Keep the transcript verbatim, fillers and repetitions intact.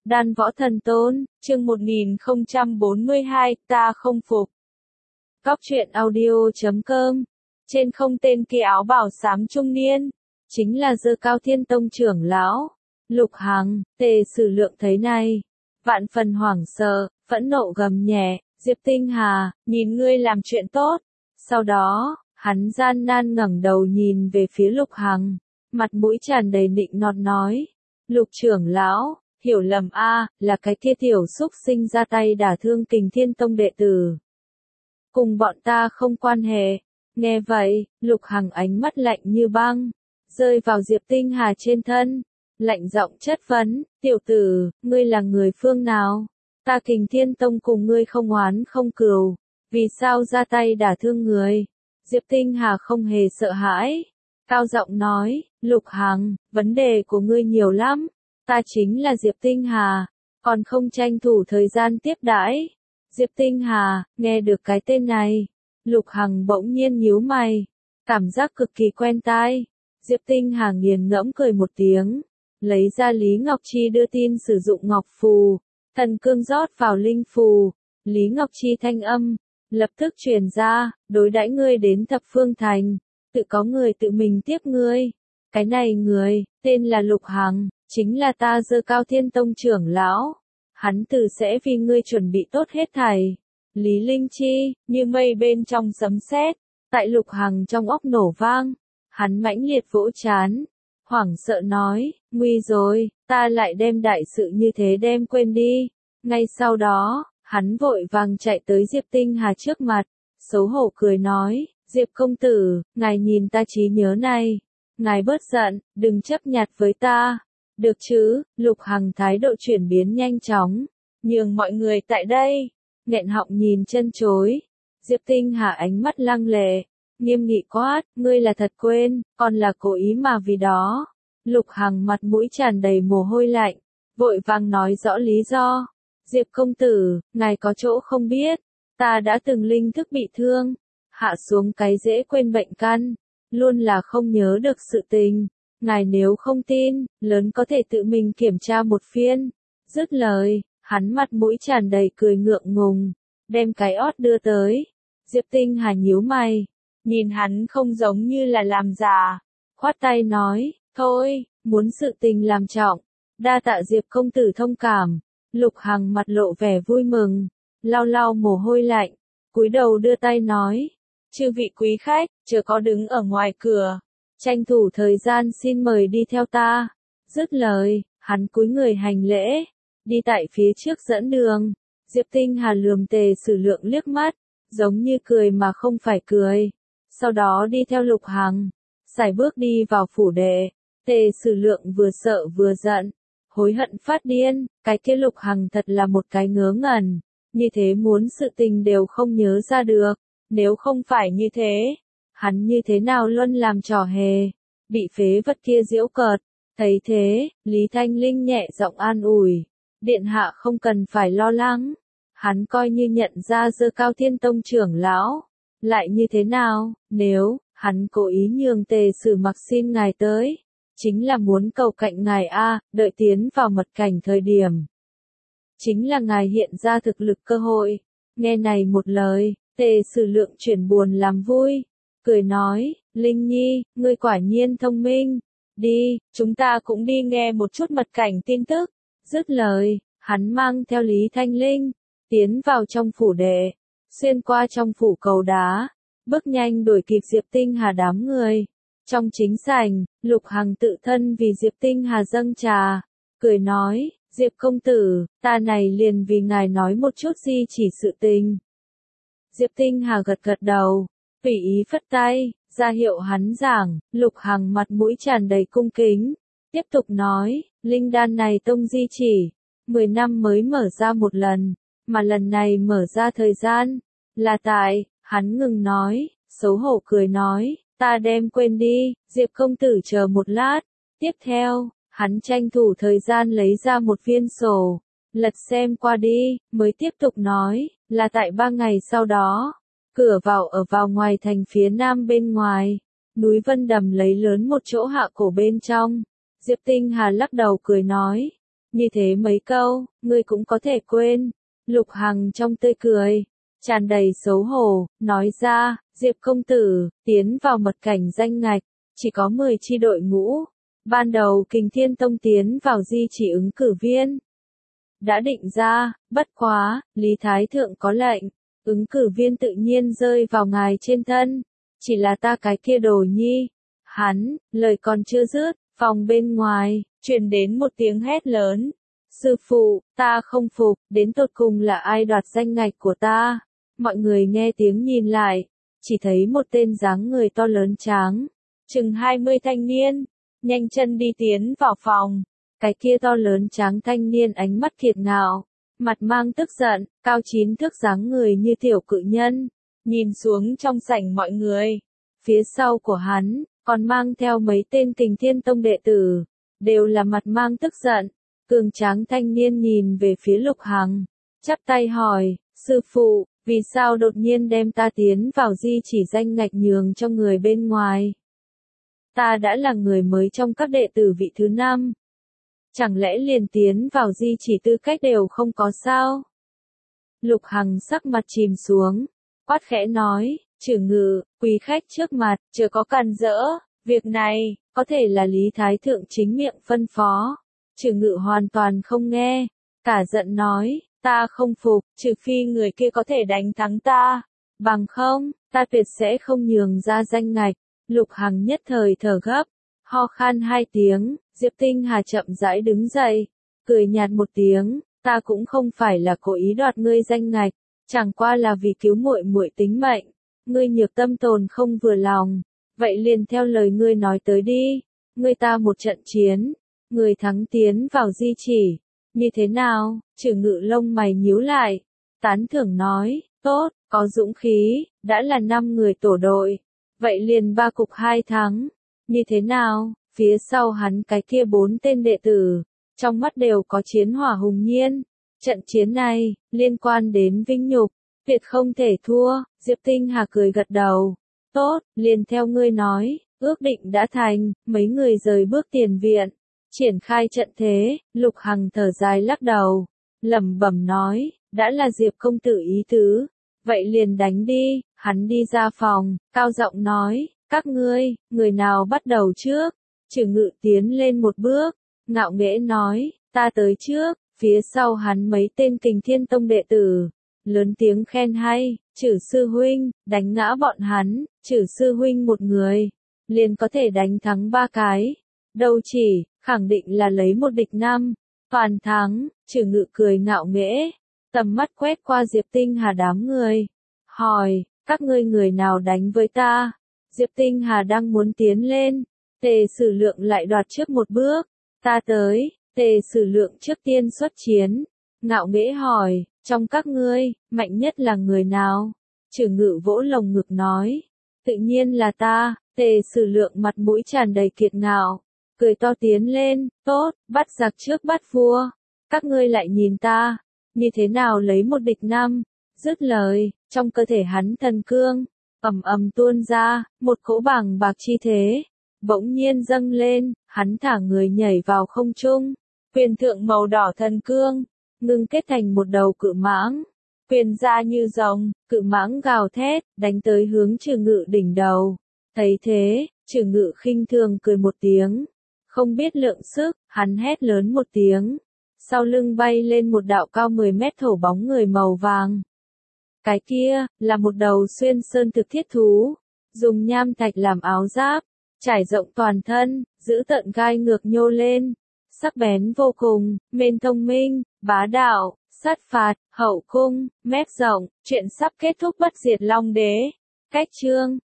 Đan Võ Thần Tôn, chương một nghìn không trăm bốn mươi hai, ta không phục. Góc truyện audio chấm com. Trên không tên kia áo bào xám trung niên, chính là Dơ Cao Thiên Tông trưởng lão. Lục Hằng, Tề Sử Lượng thấy này, vạn phần hoảng sợ, phẫn nộ gầm nhẹ, Diệp Tinh Hà, nhìn ngươi làm chuyện tốt. Sau đó, hắn gian nan ngẩng đầu nhìn về phía Lục Hằng, mặt mũi tràn đầy nịnh nọt nói, Lục trưởng lão, hiểu lầm a, là cái kia tiểu xúc sinh ra tay đả thương Kình Thiên Tông đệ tử. Cùng bọn ta không quan hệ. Nghe vậy, Lục Hằng ánh mắt lạnh như băng, rơi vào Diệp Tinh Hà trên thân, lạnh giọng chất vấn, tiểu tử, ngươi là người phương nào? Ta Kình Thiên Tông cùng ngươi không oán không cừu, vì sao ra tay đả thương người? Diệp Tinh Hà không hề sợ hãi, cao giọng nói, Lục Hằng, vấn đề của ngươi nhiều lắm, ta chính là Diệp Tinh Hà, còn không tranh thủ thời gian tiếp đãi. Diệp Tinh Hà, nghe được cái tên này, Lục Hằng bỗng nhiên nhíu mày, cảm giác cực kỳ quen tai. Diệp Tinh Hà nghiền ngẫm cười một tiếng, lấy ra Lý Ngọc Chi đưa tin sử dụng ngọc phù, thần cương rót vào linh phù, Lý Ngọc Chi thanh âm, lập tức truyền ra, đối đãi ngươi đến thập phương thành, tự có người tự mình tiếp ngươi. Cái này người, tên là Lục Hằng, chính là ta Dơ Cao Thiên Tông trưởng lão. Hắn tự sẽ vì ngươi chuẩn bị tốt hết thảy. Lý Linh Chi, như mây bên trong sấm sét, tại Lục Hằng trong óc nổ vang. Hắn mãnh liệt vỗ chán, hoảng sợ nói, nguy rồi, ta lại đem đại sự như thế đem quên đi. Ngay sau đó, hắn vội vàng chạy tới Diệp Tinh Hà trước mặt, xấu hổ cười nói, Diệp công tử, ngài nhìn ta trí nhớ này. Ngài bớt giận, đừng chấp nhặt với ta. Được chứ? Lục Hằng thái độ chuyển biến nhanh chóng, nhường mọi người tại đây nghẹn họng nhìn chân chối. Diệp Tinh Hà ánh mắt lăng lệ, nghiêm nghị quát, ngươi là thật quên, còn là cố ý mà vì đó. Lục Hằng mặt mũi tràn đầy mồ hôi lạnh, vội vàng nói rõ lý do. Diệp công tử, ngài có chỗ không biết, ta đã từng linh thức bị thương, hạ xuống cái dễ quên bệnh căn, luôn là không nhớ được sự tình. Ngài nếu không tin, lớn có thể tự mình kiểm tra một phiên. Dứt lời, hắn mặt mũi tràn đầy cười ngượng ngùng, đem cái ót đưa tới. Diệp Tinh Hà nhíu mày, nhìn hắn không giống như là làm giả, khoát tay nói, thôi, muốn sự tình làm trọng, đa tạ Diệp công tử thông cảm. Lục Hằng mặt lộ vẻ vui mừng, lau lau mồ hôi lạnh, cúi đầu đưa tay nói, chư vị quý khách, chớ có đứng ở ngoài cửa. Tranh thủ thời gian xin mời đi theo ta. Dứt lời, hắn cúi người hành lễ, đi tại phía trước dẫn đường. Diệp Tinh Hà lườm Tề Sử Lượng liếc mắt, giống như cười mà không phải cười. Sau đó đi theo Lục Hằng, sải bước đi vào phủ đệ. Tề Sử Lượng vừa sợ vừa giận, hối hận phát điên, cái kia Lục Hằng thật là một cái ngớ ngẩn, như thế muốn sự tình đều không nhớ ra được, nếu không phải như thế. Hắn như thế nào luôn làm trò hề, bị phế vật kia giễu cợt. Thấy thế, Lý Thanh Linh nhẹ giọng an ủi, điện hạ không cần phải lo lắng. Hắn coi như nhận ra Dơ Cao Thiên Tông trưởng lão, lại như thế nào, nếu hắn cố ý nhường Tề Sử Mặc xin ngài tới, chính là muốn cầu cạnh ngài a, đợi tiến vào mật cảnh thời điểm, chính là ngài hiện ra thực lực cơ hội. Nghe này một lời, Tề Sử Lượng chuyển buồn làm vui, cười nói, Linh Nhi, ngươi quả nhiên thông minh, đi, chúng ta cũng đi nghe một chút mật cảnh tin tức. Dứt lời, hắn mang theo Lý Thanh Linh, tiến vào trong phủ đệ, xuyên qua trong phủ cầu đá, bước nhanh đuổi kịp Diệp Tinh Hà đám người. Trong chính sảnh, Lục Hằng tự thân vì Diệp Tinh Hà dâng trà, cười nói, Diệp công tử, ta này liền vì ngài nói một chút di chỉ sự tình. Diệp Tinh Hà gật gật đầu, tùy ý phất tay, ra hiệu hắn giảng. Lục Hằng mặt mũi tràn đầy cung kính, tiếp tục nói, linh đan này tông di chỉ, mười năm mới mở ra một lần, mà lần này mở ra thời gian, là tại, hắn ngừng nói, xấu hổ cười nói, ta đem quên đi, Diệp công tử chờ một lát. Tiếp theo, hắn tranh thủ thời gian lấy ra một viên sổ, lật xem qua đi, mới tiếp tục nói, là tại ba ngày sau đó. Cửa vào ở vào ngoài thành phía nam bên ngoài, núi Vân Đầm lấy lớn một chỗ hạ cổ bên trong. Diệp Tinh Hà lắc đầu cười nói, Như thế mấy câu, ngươi cũng có thể quên. Lục Hằng trong tươi cười, tràn đầy xấu hổ, nói ra, Diệp công tử, tiến vào mật cảnh danh ngạch, chỉ có mười chi đội ngũ. Ban đầu Kình Thiên Tông tiến vào di chỉ ứng cử viên. Đã định ra, bất quá, Lý Thái Thượng có lệnh, ứng cử viên tự nhiên rơi vào ngài trên thân. Chỉ là ta cái kia đồ nhi. Hắn, lời còn chưa dứt, phòng bên ngoài, truyền đến một tiếng hét lớn. Sư phụ, ta không phục, đến tột cùng là ai đoạt danh ngạch của ta? Mọi người nghe tiếng nhìn lại, chỉ thấy một tên dáng người to lớn tráng, chừng hai mươi thanh niên, nhanh chân đi tiến vào phòng. Cái kia to lớn tráng thanh niên ánh mắt kiệt ngạo, mặt mang tức giận, cao chín thước dáng người như tiểu cự nhân, nhìn xuống trong sảnh mọi người. Phía sau của hắn, còn mang theo mấy tên Kình Thiên Tông đệ tử, đều là mặt mang tức giận. Cường tráng thanh niên nhìn về phía Lục Hằng, chắp tay hỏi, sư phụ, vì sao đột nhiên đem ta tiến vào di chỉ danh ngạch nhường cho người bên ngoài? Ta đã là người mới trong các đệ tử vị thứ năm. Chẳng lẽ liền tiến vào di chỉ tư cách đều không có sao? Lục Hằng sắc mặt chìm xuống, quát khẽ nói, Chử Ngự, quý khách trước mặt, chớ có càn rỡ, việc này, có thể là Lý Thái Thượng chính miệng phân phó. Chử Ngự hoàn toàn không nghe, cả giận nói, ta không phục, trừ phi người kia có thể đánh thắng ta, bằng không, ta tuyệt sẽ không nhường ra danh ngạch. Lục Hằng nhất thời thở gấp, ho khan hai tiếng, Diệp Tinh Hà chậm rãi đứng dậy, cười nhạt một tiếng, ta cũng không phải là cố ý đoạt ngươi danh ngạch, chẳng qua là vì cứu muội muội tính mệnh, ngươi nhược tâm tồn không vừa lòng, vậy liền theo lời ngươi nói tới đi, ngươi ta một trận chiến, người thắng tiến vào di chỉ, như thế nào? Chử Ngự lông mày nhíu lại, tán thưởng nói, tốt, có dũng khí, đã là năm người tổ đội, vậy liền ba cục hai thắng, như thế nào? Phía sau hắn cái kia bốn tên đệ tử, trong mắt đều có chiến hỏa hùng nhiên, trận chiến này, liên quan đến vinh nhục, tuyệt không thể thua. Diệp Tinh Hà cười gật đầu, tốt, liền theo ngươi nói, ước định đã thành, mấy người rời bước tiền viện. Triển khai trận thế, Lục Hằng thở dài lắc đầu, lẩm bẩm nói, đã là Diệp công tử ý tứ, vậy liền đánh đi. Hắn đi ra phòng, cao giọng nói, các ngươi, người nào bắt đầu trước? Chử Ngự tiến lên một bước, ngạo nghễ nói, ta tới trước. Phía sau hắn mấy tên Kình Thiên Tông đệ tử, lớn tiếng khen hay, Chử sư huynh, đánh ngã bọn hắn, Chử sư huynh một người, liền có thể đánh thắng ba cái. Đâu chỉ, khẳng định là lấy một địch năm, toàn thắng. Chử Ngự cười ngạo nghễ, tầm mắt quét qua Diệp Tinh Hà đám người, hỏi, các ngươi người nào đánh với ta? Diệp Tinh Hà đang muốn tiến lên, Tề Sử Lượng lại đoạt trước một bước, ta tới. Tề Sử Lượng trước tiên xuất chiến, ngạo nghễ hỏi, trong các ngươi, mạnh nhất là người nào? Chử Ngự vỗ lồng ngực nói, tự nhiên là ta. Tề Sử Lượng mặt mũi tràn đầy kiệt ngạo, cười to tiến lên, tốt, bắt giặc trước bắt vua, các ngươi lại nhìn ta, như thế nào lấy một địch năm? Dứt lời, trong cơ thể hắn thần cương, ầm ầm tuôn ra, một cỗ bàng bạc chi thế, bỗng nhiên dâng lên, hắn thả người nhảy vào không trung, quyền thượng màu đỏ thần cương, ngưng kết thành một đầu cự mãng, quyền ra như rồng, cự mãng gào thét, đánh tới hướng Chử Ngự đỉnh đầu. Thấy thế, Chử Ngự khinh thường cười một tiếng, không biết lượng sức, hắn hét lớn một tiếng, sau lưng bay lên một đạo cao mười mét thổ bóng người màu vàng. Cái kia, là một đầu xuyên sơn thực thiết thú, dùng nham thạch làm áo giáp, trải rộng toàn thân, giữ tận gai ngược nhô lên, sắc bén vô cùng, mênh thông minh, bá đạo, sát phạt, hậu cung, mép rộng. Chuyện sắp kết thúc bất diệt long đế. Cách chương